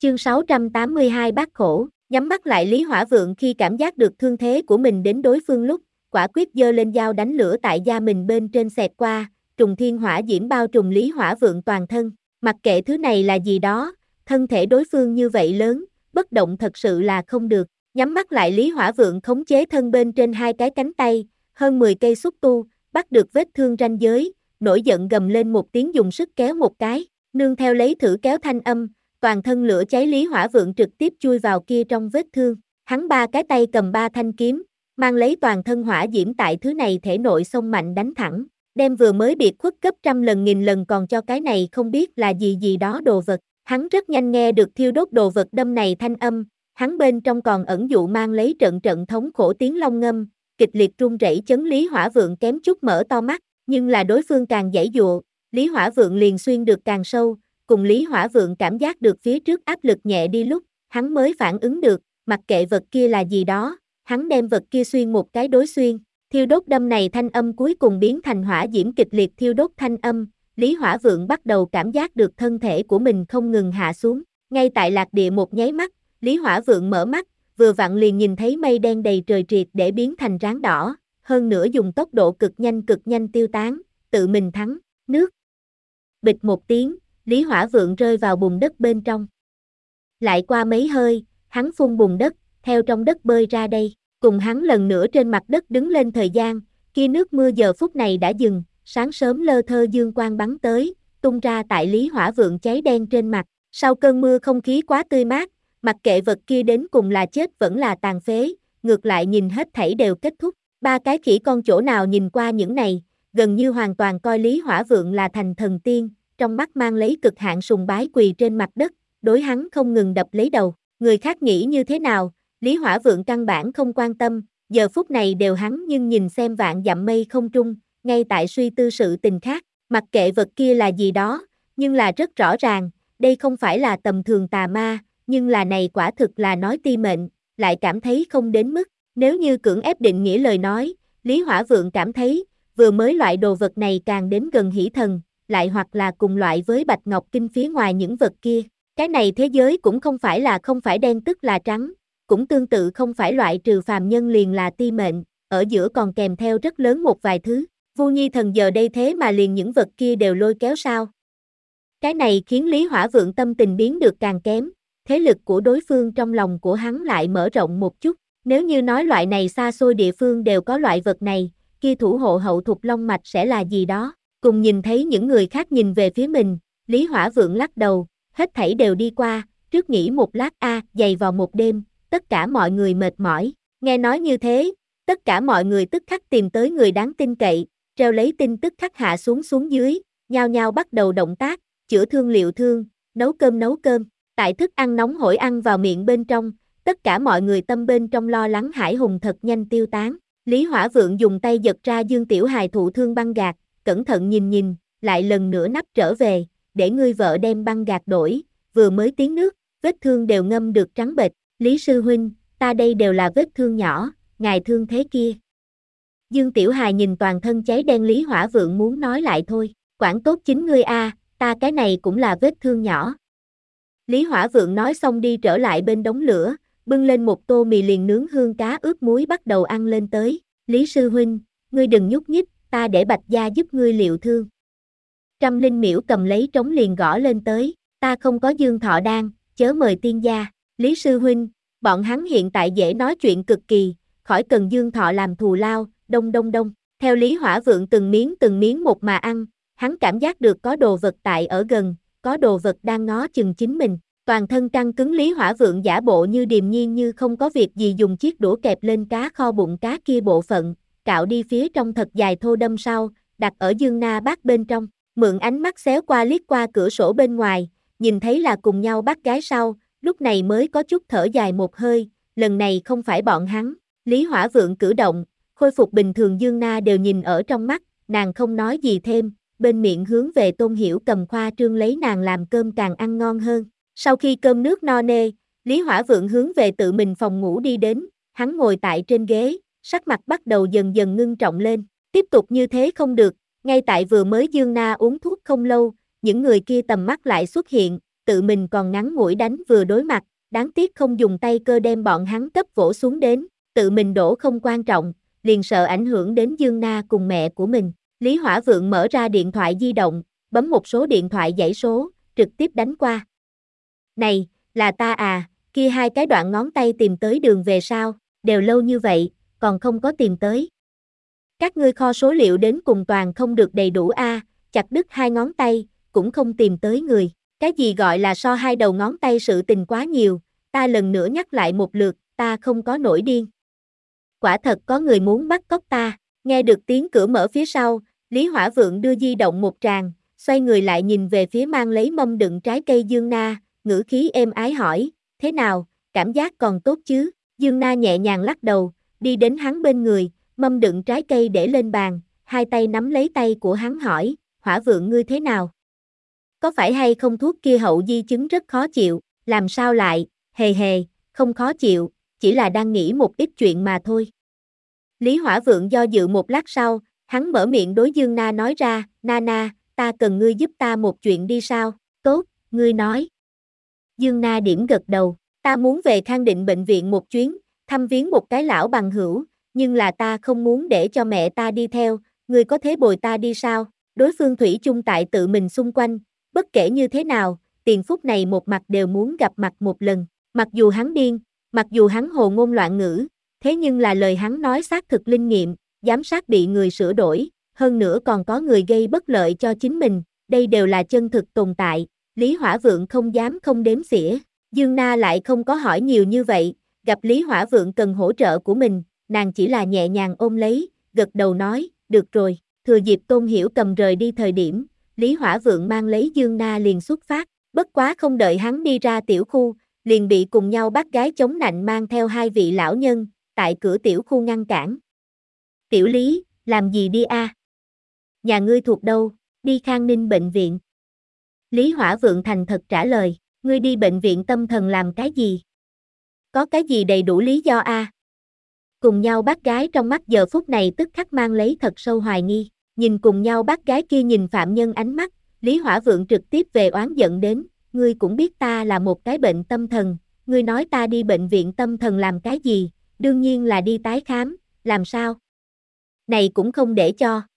Chương 682 bát khổ, nhắm mắt lại Lý Hỏa Vượng khi cảm giác được thương thế của mình đến đối phương lúc, quả quyết giơ lên dao đánh lửa tại da mình bên trên xẹt qua, trùng thiên hỏa diễm bao trùm Lý Hỏa Vượng toàn thân, mặc kệ thứ này là gì đó, thân thể đối phương như vậy lớn, bất động thật sự là không được, nhắm mắt lại Lý Hỏa Vượng khống chế thân bên trên hai cái cánh tay, hơn 10 cây xúc tu, bắt được vết thương ranh giới, nổi giận gầm lên một tiếng dùng sức kéo một cái, nương theo lấy thử kéo thanh âm, toàn thân lửa cháy Lý Hỏa Vượng trực tiếp chui vào kia trong vết thương, hắn ba cái tay cầm ba thanh kiếm, mang lấy toàn thân hỏa diễm tại thứ này thể nội xông mạnh đánh thẳng, đem vừa mới biệt khuất gấp trăm lần nghìn lần còn cho cái này không biết là gì đó đồ vật, hắn rất nhanh nghe được thiêu đốt đồ vật đâm này thanh âm, hắn bên trong còn ẩn dụ mang lấy trận trận thống khổ tiếng long ngâm, kịch liệt run rẩy chấn Lý Hỏa Vượng kém chút mở to mắt, nhưng là đối phương càng giãy dụa, Lý Hỏa Vượng liền xuyên được càng sâu, cùng Lý Hỏa Vượng cảm giác được phía trước áp lực nhẹ đi lúc, hắn mới phản ứng được, mặc kệ vật kia là gì đó, hắn đem vật kia xuyên một cái đối xuyên, thiêu đốt đâm này thanh âm cuối cùng biến thành hỏa diễm kịch liệt thiêu đốt thanh âm, Lý Hỏa Vượng bắt đầu cảm giác được thân thể của mình không ngừng hạ xuống, ngay tại lạc địa một nháy mắt, Lý Hỏa Vượng mở mắt, vừa vặn liền nhìn thấy mây đen đầy trời triệt để biến thành ráng đỏ, hơn nữa dùng tốc độ cực nhanh tiêu tán, tự mình thắng, nước. Bịch một tiếng, Lý Hỏa Vượng rơi vào bùn đất bên trong. Lại qua mấy hơi, hắn phun bùn đất, theo trong đất bơi ra đây, cùng hắn lần nữa trên mặt đất đứng lên thời gian, kia nước mưa giờ phút này đã dừng, sáng sớm lơ thơ dương quang bắn tới, tung ra tại Lý Hỏa Vượng cháy đen trên mặt, sau cơn mưa không khí quá tươi mát, mặc kệ vật kia đến cùng là chết vẫn là tàn phế, ngược lại nhìn hết thảy đều kết thúc, ba cái khỉ con chỗ nào nhìn qua những này, gần như hoàn toàn coi Lý Hỏa Vượng là thành thần tiên, trong mắt mang lấy cực hạn sùng bái quỳ trên mặt đất, đối hắn không ngừng đập lấy đầu, người khác nghĩ như thế nào, Lý Hỏa Vượng căn bản không quan tâm, giờ phút này đều hắn nhưng nhìn xem vạn dặm mây không trung, ngay tại suy tư sự tình khác, mặc kệ vật kia là gì đó, nhưng là rất rõ ràng, đây không phải là tầm thường tà ma, nhưng là này quả thực là nói ti mệnh, lại cảm thấy không đến mức, nếu như cưỡng ép định nghĩa lời nói, Lý Hỏa Vượng cảm thấy, vừa mới loại đồ vật này càng đến gần hỷ thần, lại hoặc là cùng loại với Bạch Ngọc Kinh phía ngoài những vật kia. Cái này thế giới cũng không phải đen tức là trắng, cũng tương tự không phải loại trừ phàm nhân liền là ti mệnh, ở giữa còn kèm theo rất lớn một vài thứ. Vu Nhi Thần giờ đây thế mà liền những vật kia đều lôi kéo sao? Cái này khiến Lý Hỏa Vượng tâm tình biến được càng kém, thế lực của đối phương trong lòng của hắn lại mở rộng một chút. Nếu như nói loại này xa xôi địa phương đều có loại vật này, kia thủ hộ hậu thục long mạch sẽ là gì đó? Cùng nhìn thấy những người khác nhìn về phía mình, Lý Hỏa Vượng lắc đầu, hết thảy đều đi qua, trước nghỉ một lát dày vào một đêm, tất cả mọi người mệt mỏi, nghe nói như thế, tất cả mọi người tức khắc tìm tới người đáng tin cậy, treo lấy tin tức khắc hạ xuống dưới, nhao nhao bắt đầu động tác, chữa thương liệu thương, nấu cơm, tại thức ăn nóng hổi ăn vào miệng bên trong, tất cả mọi người tâm bên trong lo lắng hải hùng thật nhanh tiêu tán, Lý Hỏa Vượng dùng tay giật ra Dương Tiểu Hài thụ thương băng gạc, cẩn thận nhìn, lại lần nữa nắp trở về, để ngươi vợ đem băng gạc đổi, vừa mới tiến nước, vết thương đều ngâm được trắng bệch, Lý sư huynh, ta đây đều là vết thương nhỏ, ngài thương thế kia. Dương Tiểu Hài nhìn toàn thân cháy đen Lý Hỏa Vượng muốn nói lại thôi, quản tốt chính ngươi ta cái này cũng là vết thương nhỏ. Lý Hỏa Vượng nói xong đi trở lại bên đống lửa, bưng lên một tô mì liền nướng hương cá ướp muối bắt đầu ăn lên tới, Lý sư huynh, ngươi đừng nhúc nhích, ta để Bạch gia giúp ngươi liệu thương. Trăm Linh Miễu cầm lấy trống liền gõ lên tới, ta không có dương thọ đan, chớ mời tiên gia, Lý sư huynh, bọn hắn hiện tại dễ nói chuyện cực kỳ, khỏi cần dương thọ làm thù lao, đông, theo Lý Hỏa Vượng từng miếng một mà ăn, hắn cảm giác được có đồ vật tại ở gần, có đồ vật đang ngó chừng chính mình, toàn thân căng cứng Lý Hỏa Vượng giả bộ như điềm nhiên như không có việc gì dùng chiếc đũa kẹp lên cá kho bụng cá kia bộ phận, cạo đi phía trong thật dài thô đâm sau, đặt ở dương na bát bên trong, mượn ánh mắt xéo qua liếc qua cửa sổ bên ngoài, nhìn thấy là cùng nhau bác gái sau, lúc này mới có chút thở dài một hơi, lần này không phải bọn hắn, Lý Hỏa Vượng cử động, khôi phục bình thường dương na đều nhìn ở trong mắt, nàng không nói gì thêm, bên miệng hướng về Tôn Hiểu cầm khoa trương lấy nàng làm cơm càng ăn ngon hơn, sau khi cơm nước no nê, Lý Hỏa Vượng hướng về tự mình phòng ngủ đi đến, hắn ngồi tại trên ghế, sắc mặt bắt đầu dần dần ngưng trọng lên, tiếp tục như thế không được, ngay tại vừa mới dương na uống thuốc không lâu, những người kia tầm mắt lại xuất hiện, tự mình còn ngắn ngủi đánh vừa đối mặt, đáng tiếc không dùng tay cơ đem bọn hắn cấp vỗ xuống đến, tự mình đổ không quan trọng, liền sợ ảnh hưởng đến Dương Na cùng mẹ của mình. Lý Hỏa Vượng mở ra điện thoại di động, bấm một số điện thoại dãy số, trực tiếp đánh qua. Này, là ta à, kia hai cái đoạn ngón tay tìm tới đường về sao, đều lâu như vậy, còn không có tìm tới. Các ngươi kho số liệu đến cùng toàn không được đầy đủ a, chặt đứt hai ngón tay, cũng không tìm tới người. Cái gì gọi là so hai đầu ngón tay sự tình quá nhiều, ta lần nữa nhắc lại một lượt, ta không có nổi điên. Quả thật có người muốn bắt cóc ta, nghe được tiếng cửa mở phía sau, Lý Hỏa Vượng đưa di động một tràng, xoay người lại nhìn về phía mang lấy mâm đựng trái cây Dương Na, ngữ khí êm ái hỏi, thế nào, cảm giác còn tốt chứ? Dương Na nhẹ nhàng lắc đầu, đi đến hắn bên người, mâm đựng trái cây để lên bàn, hai tay nắm lấy tay của hắn hỏi, Hỏa Vượng ngươi thế nào? Có phải hay không thuốc kia hậu di chứng rất khó chịu, làm sao lại, hề hề, không khó chịu, chỉ là đang nghĩ một ít chuyện mà thôi. Lý Hỏa Vượng do dự một lát sau, hắn mở miệng đối Dương Na nói ra, Na, ta cần ngươi giúp ta một chuyện đi sao? Tốt, ngươi nói. Dương Na điểm gật đầu, ta muốn về Khang Định bệnh viện một chuyến, thăm viếng một cái lão bằng hữu, nhưng là ta không muốn để cho mẹ ta đi theo, ngươi có thể bồi ta đi sao? Đối phương thủy chung tại tự mình xung quanh, bất kể như thế nào, Tiền Phúc này một mặt đều muốn gặp mặt một lần, mặc dù hắn điên, mặc dù hắn hồ ngôn loạn ngữ, thế nhưng là lời hắn nói xác thực linh nghiệm, giám sát bị người sửa đổi, hơn nữa còn có người gây bất lợi cho chính mình, đây đều là chân thực tồn tại, Lý Hỏa Vượng không dám không đếm xỉa. Dương Na lại không có hỏi nhiều như vậy, gặp Lý Hỏa Vượng cần hỗ trợ của mình, nàng chỉ là nhẹ nhàng ôm lấy, gật đầu nói, được rồi, thừa dịp Tôn Hiểu Cầm rời đi thời điểm, Lý Hỏa Vượng mang lấy Dương Na liền xuất phát, bất quá không đợi hắn đi ra tiểu khu, liền bị cùng nhau bắt gái chống nạnh mang theo hai vị lão nhân, tại cửa tiểu khu ngăn cản. Tiểu Lý, làm gì đi a? Nhà ngươi thuộc đâu? Đi Khang Ninh bệnh viện. Lý Hỏa Vượng thành thật trả lời, ngươi đi bệnh viện tâm thần làm cái gì? Có cái gì đầy đủ lý do a? Cùng nhau bắt gái trong mắt giờ phút này tức khắc mang lấy thật sâu hoài nghi, nhìn cùng nhau bắt gái kia nhìn phạm nhân ánh mắt, Lý Hỏa Vượng trực tiếp về oán giận đến, ngươi cũng biết ta là một cái bệnh tâm thần, ngươi nói ta đi bệnh viện tâm thần làm cái gì, đương nhiên là đi tái khám, làm sao? Này cũng không để cho,